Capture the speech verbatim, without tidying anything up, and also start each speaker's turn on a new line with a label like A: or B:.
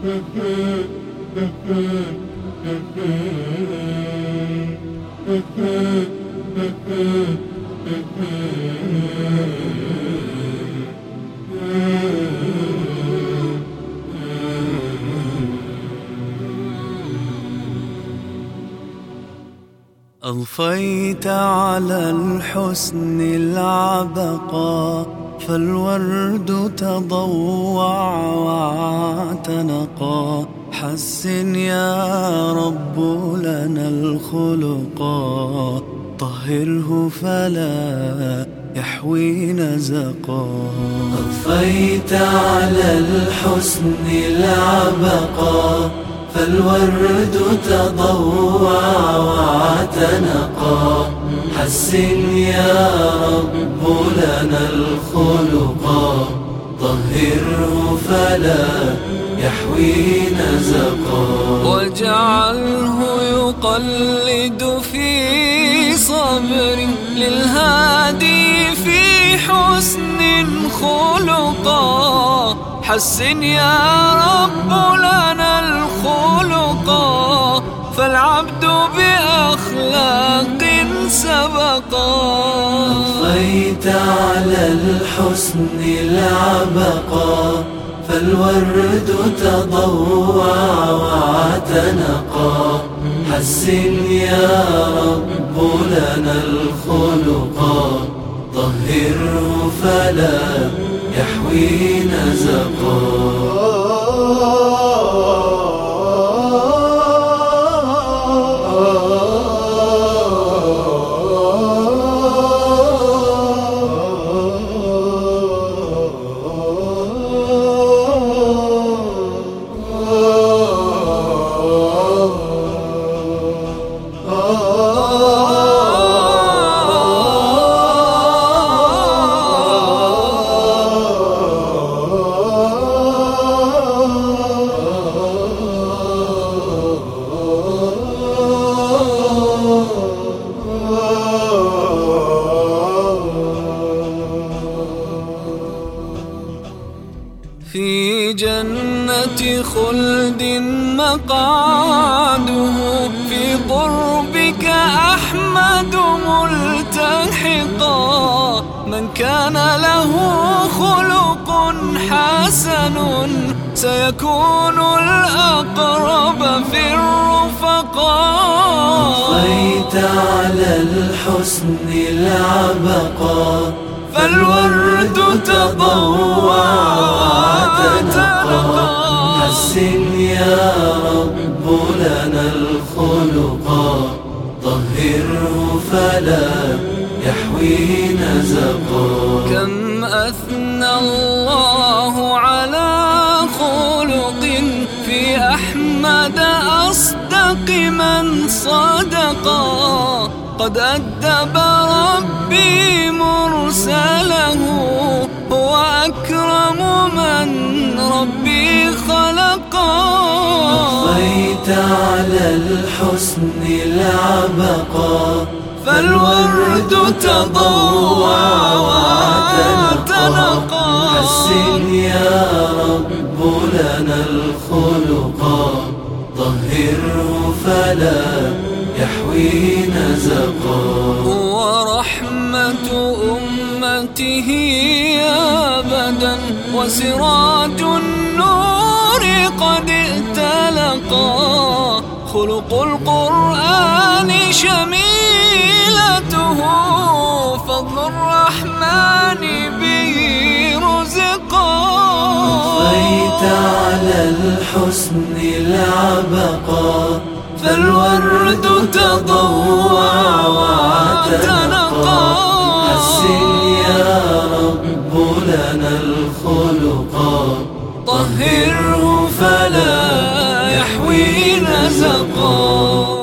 A: أضفيت على الحسن العبقى، فالورد تضوع واعتنقا. حسن يا رب لنا الخلقا، طهره فلا يحوي نزقا.
B: أضفيت على الحسن العبقا، فالورد تضوع واعتنقا. حسن يا رب لنا الخلقا، طهره فلا يحوي نزقا.
A: واجعله يقلد في صبر للهادي في حسن خلقا. حسن يا رب لنا الخلقا، فالعبد بأخلاق سبقا.
B: أضفيت على الحسن العبقا، فالورد تضوع واعتنقا. حسن يا رب لنا الخلقا، طهره فلا يحوي نزقا.
A: في جنة خلد مقعده، في قربك أحمد ملتحقا. من كان له خلق حسن، سيكون الأقرب في الرفقاء.
B: أضفيت على الحسن العبقا، فالورد تضوع واعتنقا. حسن يا رب لنا الخلقا، طهره فلا يحوي نزقا.
A: كم أثنى الله على خلق، في أحمد أصدق من صدقا. قد أدب ربي مرسله، هو أكرم من ربي خلقا.
B: أضفيت على الحسن العبقا، فالورد تضوع واعتنقا. حسن يا رب لنا الخلقا، طهره فلا يحوي نزقا.
A: ورحمة أمته أبدا، وسراج النور قد ائتلقا. خلق القرآن شميلته، فضل الرحمن به رزقا.
B: أضفيت على الحسن العبقا، فالورد تضوع واعتنقا. حسن يا رب لنا الخلقا، طهره فلا يحوي نزقا.